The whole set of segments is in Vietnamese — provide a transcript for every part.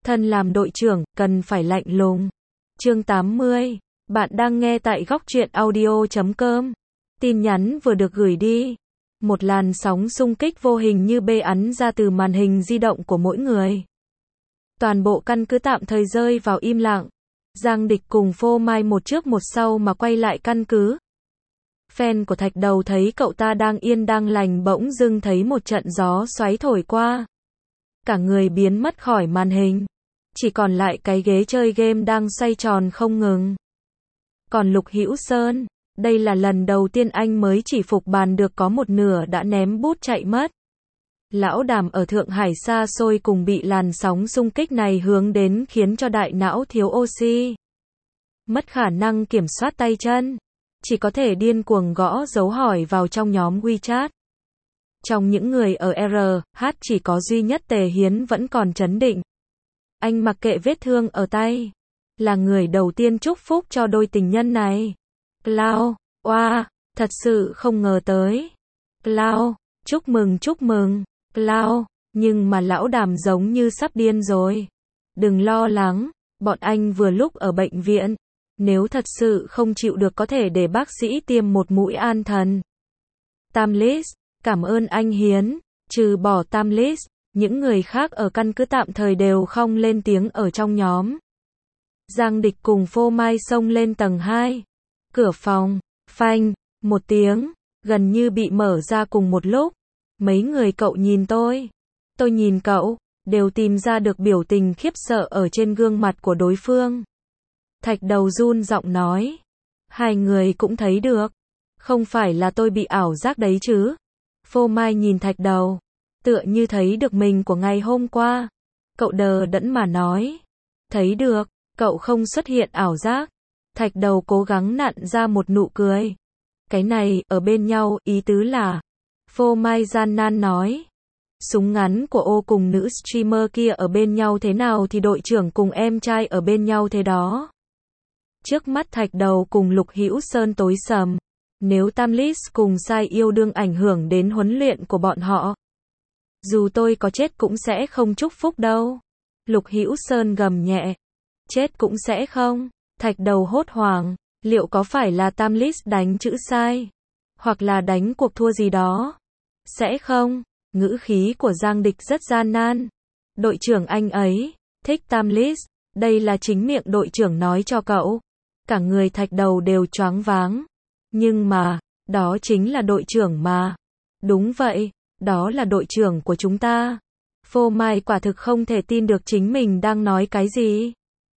Thân làm đội trưởng, cần phải lạnh lùng. Chương 80. Bạn đang nghe tại góc truyện audio.com. Tin nhắn vừa được gửi đi. Một làn sóng xung kích vô hình như bắn ra từ màn hình di động của mỗi người. Toàn bộ căn cứ tạm thời rơi vào im lặng. Giang Địch cùng Phô Mai một trước một sau mà quay lại căn cứ. Fan của Thạch Đầu thấy cậu ta đang yên đang lành bỗng dưng thấy một trận gió xoáy thổi qua. Cả người biến mất khỏi màn hình. Chỉ còn lại cái ghế chơi game đang xoay tròn không ngừng. Còn Lục Hữu Sơn, đây là lần đầu tiên anh mới chỉ phục bàn được có một nửa đã ném bút chạy mất. Lão Đàm ở Thượng Hải xa xôi cùng bị làn sóng xung kích này hướng đến khiến cho đại não thiếu oxy. Mất khả năng kiểm soát tay chân. Chỉ có thể điên cuồng gõ dấu hỏi vào trong nhóm WeChat. Trong những người ở RH chỉ có duy nhất Tề Hiến vẫn còn trấn định. Anh mặc kệ vết thương ở tay. Là người đầu tiên chúc phúc cho đôi tình nhân này. Cloud, oa, thật sự không ngờ tới. Cloud, chúc mừng. Cloud, nhưng mà Lão Đàm giống như sắp điên rồi. Đừng lo lắng, bọn anh vừa lúc ở bệnh viện. Nếu thật sự không chịu được có thể để bác sĩ tiêm một mũi an thần. Tamlis, cảm ơn anh Hiến. Trừ bỏ Tamlis, những người khác ở căn cứ tạm thời đều không lên tiếng ở trong nhóm. Giang Địch cùng Phô Mai xông lên tầng 2. Cửa phòng, phanh, một tiếng, gần như bị mở ra cùng một lúc. Mấy người cậu nhìn tôi nhìn cậu, đều tìm ra được biểu tình khiếp sợ ở trên gương mặt của đối phương. Thạch Đầu run giọng nói. Hai người cũng thấy được. Không phải là tôi bị ảo giác đấy chứ. Phô Mai nhìn Thạch Đầu. Tựa như thấy được mình của ngày hôm qua. Cậu đờ đẫn mà nói. Thấy được, cậu không xuất hiện ảo giác. Thạch Đầu cố gắng nặn ra một nụ cười. Cái này, ở bên nhau, ý tứ là. Phô Mai gian nan nói. Súng ngắn của ô cùng nữ streamer kia ở bên nhau thế nào thì đội trưởng cùng em trai ở bên nhau thế đó. Trước mắt Thạch Đầu cùng Lục Hữu Sơn tối sầm. Nếu Tamlis cùng Sai yêu đương ảnh hưởng đến huấn luyện của bọn họ. Dù tôi có chết cũng sẽ không chúc phúc đâu. Lục Hữu Sơn gầm nhẹ. Chết cũng sẽ không. Thạch Đầu hốt hoảng. Liệu có phải là Tamlis đánh chữ sai? Hoặc là đánh cuộc thua gì đó? Sẽ không. Ngữ khí của Giang Địch rất gian nan. Đội trưởng anh ấy thích Tamlis. Đây là chính miệng đội trưởng nói cho cậu. Cả người Thạch Đầu đều choáng váng. Nhưng mà, đó chính là đội trưởng mà. Đúng vậy, đó là đội trưởng của chúng ta. Phô Mai quả thực không thể tin được chính mình đang nói cái gì.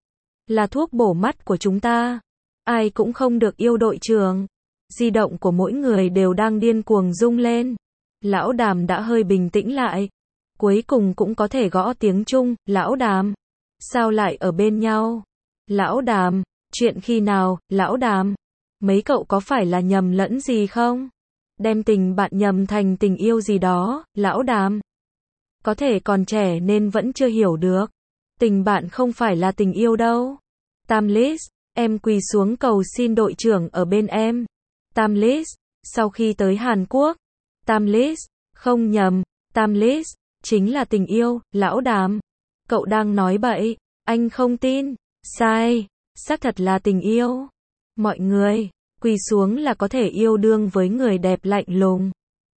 Là thuốc bổ mắt của chúng ta. Ai cũng không được yêu đội trưởng. Di động của mỗi người đều đang điên cuồng rung lên. Lão Đàm đã hơi bình tĩnh lại. Cuối cùng cũng có thể gõ tiếng Trung. Lão Đàm, sao lại ở bên nhau? Lão Đàm, chuyện khi nào? Lão Đàm, mấy cậu có phải là nhầm lẫn gì không? Đem tình bạn nhầm thành tình yêu gì đó? Lão Đàm, có thể còn trẻ nên vẫn chưa hiểu được. Tình bạn không phải là tình yêu đâu. Tamlis, em quỳ xuống cầu xin đội trưởng ở bên em. Tamlis, sau khi tới Hàn Quốc. Tamlis, không nhầm. Tamlis, chính là tình yêu. Lão Đàm, cậu đang nói bậy. Anh không tin. Sai, xác thật là tình yêu. Mọi người, quỳ xuống là có thể yêu đương với người đẹp lạnh lùng.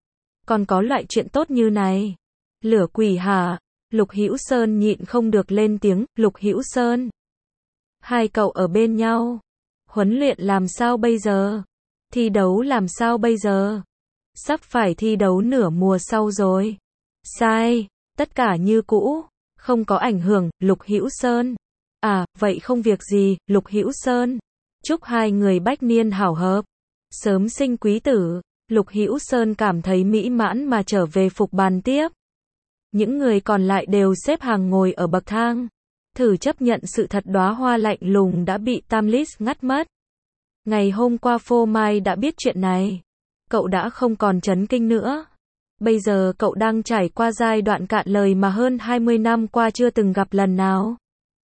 Còn có loại chuyện tốt như này. Lửa quỷ hả? Lục Hữu Sơn nhịn không được lên tiếng. Lục Hữu Sơn, hai cậu ở bên nhau. Huấn luyện làm sao bây giờ? Thi đấu làm sao bây giờ? Sắp phải thi đấu nửa mùa sau rồi. Sai, tất cả như cũ, không có ảnh hưởng. Lục Hữu Sơn, à, vậy không việc gì. Lục Hữu Sơn, chúc hai người bách niên hảo hợp, sớm sinh quý tử. Lục Hữu Sơn cảm thấy mỹ mãn mà trở về phục bàn tiếp. Những người còn lại đều xếp hàng ngồi ở bậc thang. Thử chấp nhận sự thật đóa hoa lạnh lùng đã bị Tamlis ngắt mất. Ngày hôm qua Phô Mai đã biết chuyện này. Cậu đã không còn chấn kinh nữa. Bây giờ cậu đang trải qua giai đoạn cạn lời mà hơn 20 năm qua chưa từng gặp lần nào.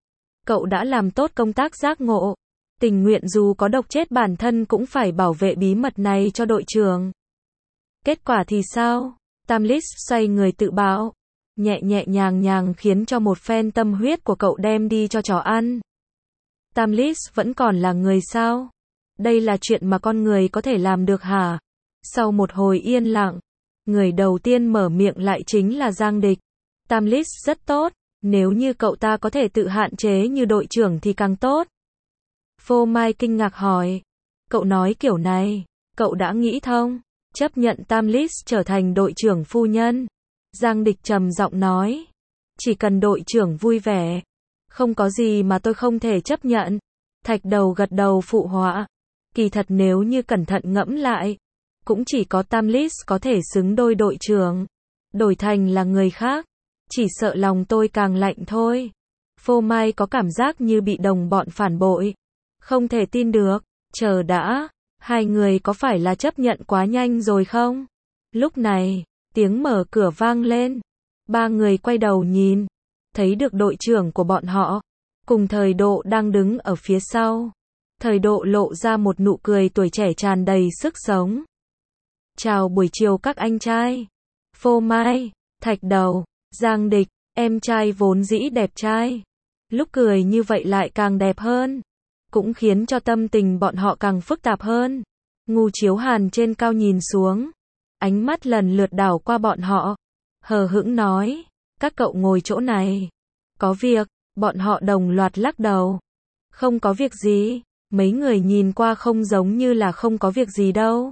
Cậu đã làm tốt công tác giác ngộ. Tình nguyện dù có độc chết bản thân cũng phải bảo vệ bí mật này cho đội trưởng. Kết quả thì sao? Tamlis xoay người tự bảo. nhẹ nhẹ nhàng nhàng khiến cho một phen tâm huyết của cậu đem đi cho chó ăn. Tamlis vẫn còn là người sao? Đây là chuyện mà con người có thể làm được hả? Sau một hồi yên lặng, người đầu tiên mở miệng lại chính là Giang Địch. Tamlis rất tốt, nếu như cậu ta có thể tự hạn chế như đội trưởng thì càng tốt. Phô Mai kinh ngạc hỏi, cậu nói kiểu này, cậu đã nghĩ thông, chấp nhận Tamlis trở thành đội trưởng phu nhân. Giang Địch trầm giọng nói, chỉ cần đội trưởng vui vẻ, không có gì mà tôi không thể chấp nhận. Thạch Đầu gật đầu phụ họa, kỳ thật nếu như cẩn thận ngẫm lại, cũng chỉ có Tamlis có thể xứng đôi đội trưởng, đổi thành là người khác, chỉ sợ lòng tôi càng lạnh thôi. Phô Mai có cảm giác như bị đồng bọn phản bội, không thể tin được, chờ đã, hai người có phải là chấp nhận quá nhanh rồi không? Lúc này, tiếng mở cửa vang lên, ba người quay đầu nhìn, thấy được đội trưởng của bọn họ, cùng Thời Độ đang đứng ở phía sau. Thời Độ lộ ra một nụ cười tuổi trẻ tràn đầy sức sống. Chào buổi chiều các anh trai. Phô Mai, Thạch Đầu, Giang Địch, em trai vốn dĩ đẹp trai, lúc cười như vậy lại càng đẹp hơn, cũng khiến cho tâm tình bọn họ càng phức tạp hơn. Ngu Chiếu Hàn trên cao nhìn xuống, ánh mắt lần lượt đảo qua bọn họ, hờ hững nói, các cậu ngồi chỗ này. Có việc, bọn họ đồng loạt lắc đầu. Không có việc gì, mấy người nhìn qua không giống như là không có việc gì đâu.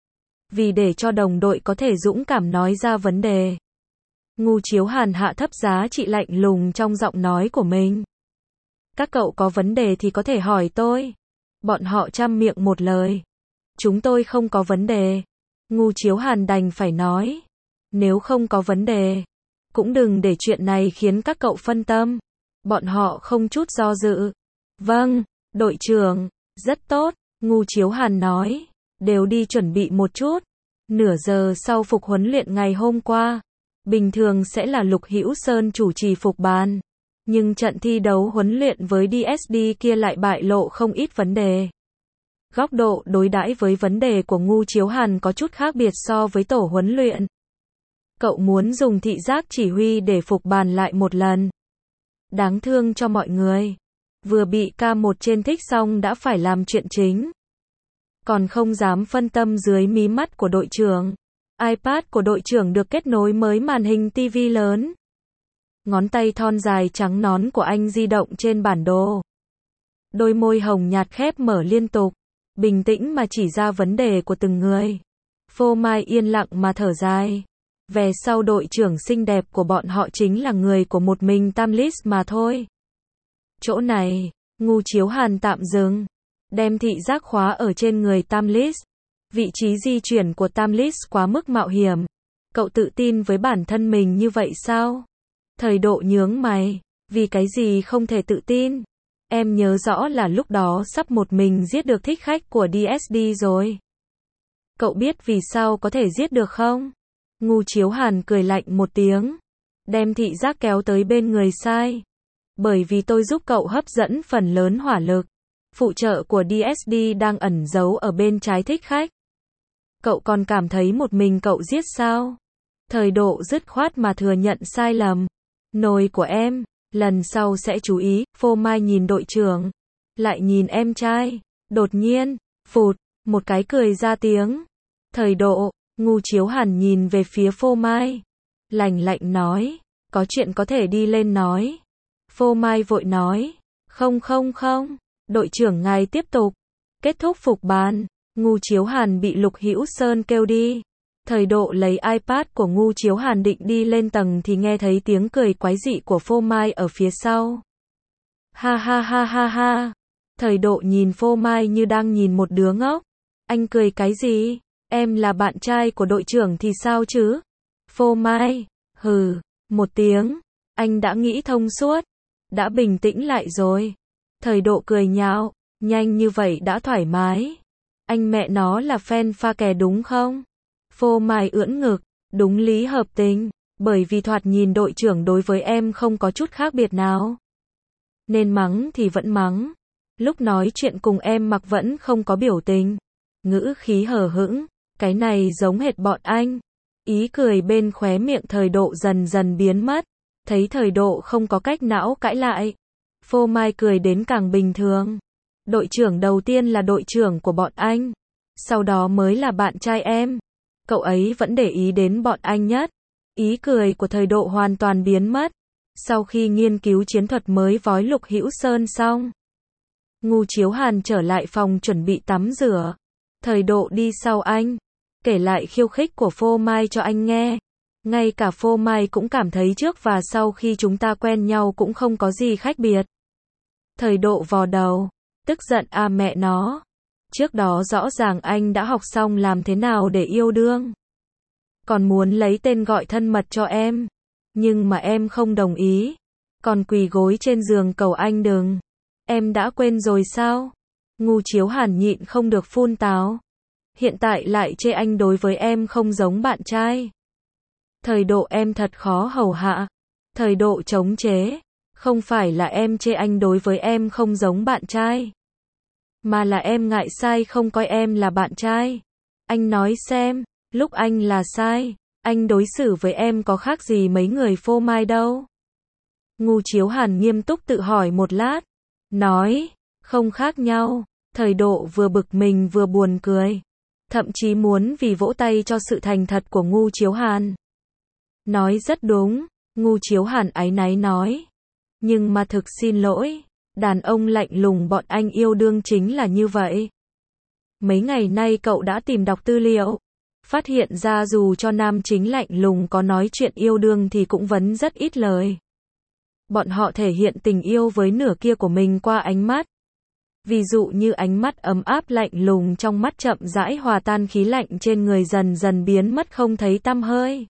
Vì để cho đồng đội có thể dũng cảm nói ra vấn đề, Ngu Chiếu Hàn hạ thấp giá trị lạnh lùng trong giọng nói của mình. Các cậu có vấn đề thì có thể hỏi tôi. Bọn họ chăm miệng một lời. Chúng tôi không có vấn đề. Ngu Chiếu Hàn đành phải nói. Nếu không có vấn đề, cũng đừng để chuyện này khiến các cậu phân tâm. Bọn họ không chút do dự. Vâng, đội trưởng, rất tốt, Ngu Chiếu Hàn nói. Đều đi chuẩn bị một chút. Nửa giờ sau phục huấn luyện ngày hôm qua, bình thường sẽ là Lục Hữu Sơn chủ trì phục bàn. Nhưng trận thi đấu huấn luyện với DSD kia lại bại lộ không ít vấn đề. Góc độ đối đãi với vấn đề của Ngu Chiếu Hàn có chút khác biệt so với tổ huấn luyện. Cậu muốn dùng thị giác chỉ huy để phục bàn lại một lần. Đáng thương cho mọi người. Vừa bị K1 trên thích xong đã phải làm chuyện chính. Còn không dám phân tâm dưới mí mắt của đội trưởng. iPad của đội trưởng được kết nối mới màn hình TV lớn. Ngón tay thon dài trắng nõn của anh di động trên bản đồ. Đôi môi hồng nhạt khép mở liên tục, bình tĩnh mà chỉ ra vấn đề của từng người. Phô Mai yên lặng mà thở dài. Về sau đội trưởng xinh đẹp của bọn họ chính là người của một mình Tamlis mà thôi. Chỗ này, Ngu Chiếu Hàn tạm dừng, đem thị giác khóa ở trên người Tamlis. Vị trí di chuyển của Tamlis quá mức mạo hiểm. Cậu tự tin với bản thân mình như vậy sao? Thời Độ nhướng mày, vì cái gì không thể tự tin? Em nhớ rõ là lúc đó sắp một mình giết được thích khách của DSD rồi. Cậu biết vì sao có thể giết được không? Ngu Chiếu Hàn cười lạnh một tiếng, đem thị giác kéo tới bên người sai. Bởi vì tôi giúp cậu hấp dẫn phần lớn hỏa lực. Phụ trợ của DSD đang ẩn giấu ở bên trái thích khách. Cậu còn cảm thấy một mình cậu giết sao? Thời Độ dứt khoát mà thừa nhận sai lầm. Nồi của em, lần sau sẽ chú ý. Phô Mai nhìn đội trưởng, lại nhìn em trai. Đột nhiên, phụt, một cái cười ra tiếng. Thời Độ, Ngu Chiếu Hàn nhìn về phía Phô Mai, lạnh lạnh nói, có chuyện có thể đi lên nói. Phô Mai vội nói, không, đội trưởng ngài tiếp tục. Kết thúc phục bàn, Ngu Chiếu Hàn bị Lục Hữu Sơn kêu đi. Thời Độ lấy iPad của Ngu Chiếu Hàn định đi lên tầng thì nghe thấy tiếng cười quái dị của Phô Mai ở phía sau. Ha ha ha ha ha. Thời Độ nhìn Phô Mai như đang nhìn một đứa ngốc. Anh cười cái gì? Em là bạn trai của đội trưởng thì sao chứ? Phô Mai, hừ, một tiếng. Anh đã nghĩ thông suốt, đã bình tĩnh lại rồi. Thời Độ cười nhạo, nhanh như vậy đã thoải mái. Anh mẹ nó là fan pha kè đúng không? Phô Mai ưỡn ngực, đúng lý hợp tình, bởi vì thoạt nhìn đội trưởng đối với em không có chút khác biệt nào. Nên mắng thì vẫn mắng. Lúc nói chuyện cùng em mặc vẫn không có biểu tình. Ngữ khí hờ hững, cái này giống hệt bọn anh. Ý cười bên khóe miệng Thời Độ dần dần biến mất. Thấy Thời Độ không có cách não cãi lại, Phô Mai cười đến càng bình thường. Đội trưởng đầu tiên là đội trưởng của bọn anh, sau đó mới là bạn trai em. Cậu ấy vẫn để ý đến bọn anh nhất. Ý cười của Thời Độ hoàn toàn biến mất. Sau khi nghiên cứu chiến thuật mới vói Lục Hữu Sơn xong, Ngô Chiếu Hàn trở lại phòng chuẩn bị tắm rửa. Thời Độ đi sau anh, kể lại khiêu khích của Phô Mai cho anh nghe. Ngay cả Phô Mai cũng cảm thấy trước và sau khi chúng ta quen nhau cũng không có gì khác biệt. Thời Độ vò đầu, tức giận mẹ nó. Trước đó rõ ràng anh đã học xong làm thế nào để yêu đương. Còn muốn lấy tên gọi thân mật cho em. Nhưng mà em không đồng ý. Còn quỳ gối trên giường cầu anh đừng. Em đã quên rồi sao? Ngô Chiếu Hàn nhịn không được phun táo. Hiện tại lại chê anh đối với em không giống bạn trai. Thời Độ em thật khó hầu hạ. Thời Độ chống chế. Không phải là em chê anh đối với em không giống bạn trai, mà là em ngại sai không coi em là bạn trai. Anh nói xem, lúc anh là sai, anh đối xử với em có khác gì mấy người Phô Mai đâu. Ngô Chiếu Hàn nghiêm túc tự hỏi một lát, nói, không khác nhau. Thời Độ vừa bực mình vừa buồn cười, thậm chí muốn vì vỗ tay cho sự thành thật của Ngô Chiếu Hàn. Nói rất đúng, Ngô Chiếu Hàn áy náy nói. Nhưng mà thực xin lỗi, đàn ông lạnh lùng bọn anh yêu đương chính là như vậy. Mấy ngày nay cậu đã tìm đọc tư liệu, phát hiện ra dù cho nam chính lạnh lùng có nói chuyện yêu đương thì cũng vẫn rất ít lời. Bọn họ thể hiện tình yêu với nửa kia của mình qua ánh mắt. Ví dụ như ánh mắt ấm áp lạnh lùng trong mắt chậm rãi hòa tan khí lạnh trên người dần dần biến mất không thấy tăm hơi.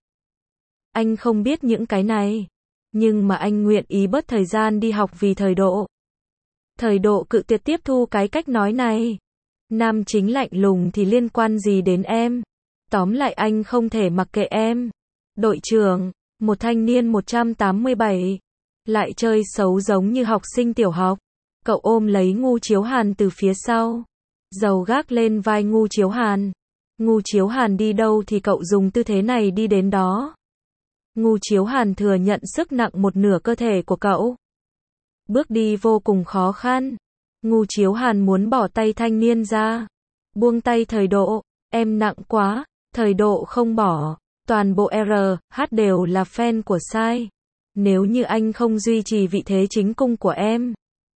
Anh không biết những cái này, nhưng mà anh nguyện ý bớt thời gian đi học vì Thời Độ. Thời Độ cự tuyệt tiếp thu cái cách nói này. Nam chính lạnh lùng thì liên quan gì đến em? Tóm lại anh không thể mặc kệ em. Đội trưởng, một thanh niên 187, lại chơi xấu giống như học sinh tiểu học. Cậu ôm lấy Ngô Chiếu Hàn từ phía sau, dầu gác lên vai Ngô Chiếu Hàn. Ngô Chiếu Hàn đi đâu thì cậu dùng tư thế này đi đến đó. Ngô Chiếu Hàn thừa nhận sức nặng một nửa cơ thể của cậu. Bước đi vô cùng khó khăn. Ngô Chiếu Hàn muốn bỏ tay thanh niên ra. Buông tay Thời Độ, em nặng quá. Thời Độ không bỏ. Toàn bộ RH đều là fan của Sai. Nếu như anh không duy trì vị thế chính cung của em,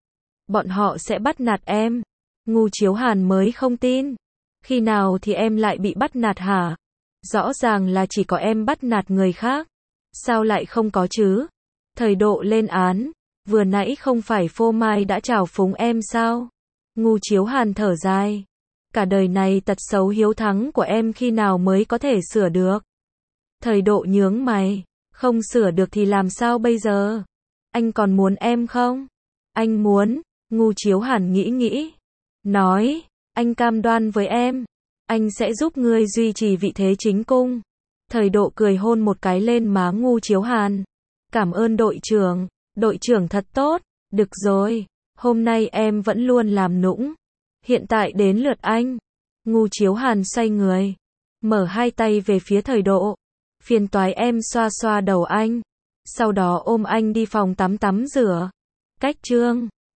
bọn họ sẽ bắt nạt em. Ngô Chiếu Hàn mới không tin. Khi nào thì em lại bị bắt nạt hả? Rõ ràng là chỉ có em bắt nạt người khác. Sao lại không có chứ? Thời Độ lên án. Vừa nãy không phải Phô Mai đã trào phúng em sao? Ngô Chiếu Hàn thở dài. Cả đời này tật xấu hiếu thắng của em khi nào mới có thể sửa được? Thời Độ nhướng mày. Không sửa được thì làm sao bây giờ? Anh còn muốn em không? Anh muốn. Ngô Chiếu Hàn nghĩ. Nói, anh cam đoan với em. Anh sẽ giúp ngươi duy trì vị thế chính cung. Thời Độ cười hôn một cái lên má Ngô Chiếu Hàn. Cảm ơn đội trưởng thật tốt. Được rồi, hôm nay em vẫn luôn làm nũng. Hiện tại đến lượt anh. Ngô Chiếu Hàn xoay người, mở hai tay về phía Thời Độ. Phiền toái em xoa xoa đầu anh. Sau đó ôm anh đi phòng tắm rửa. Cách chương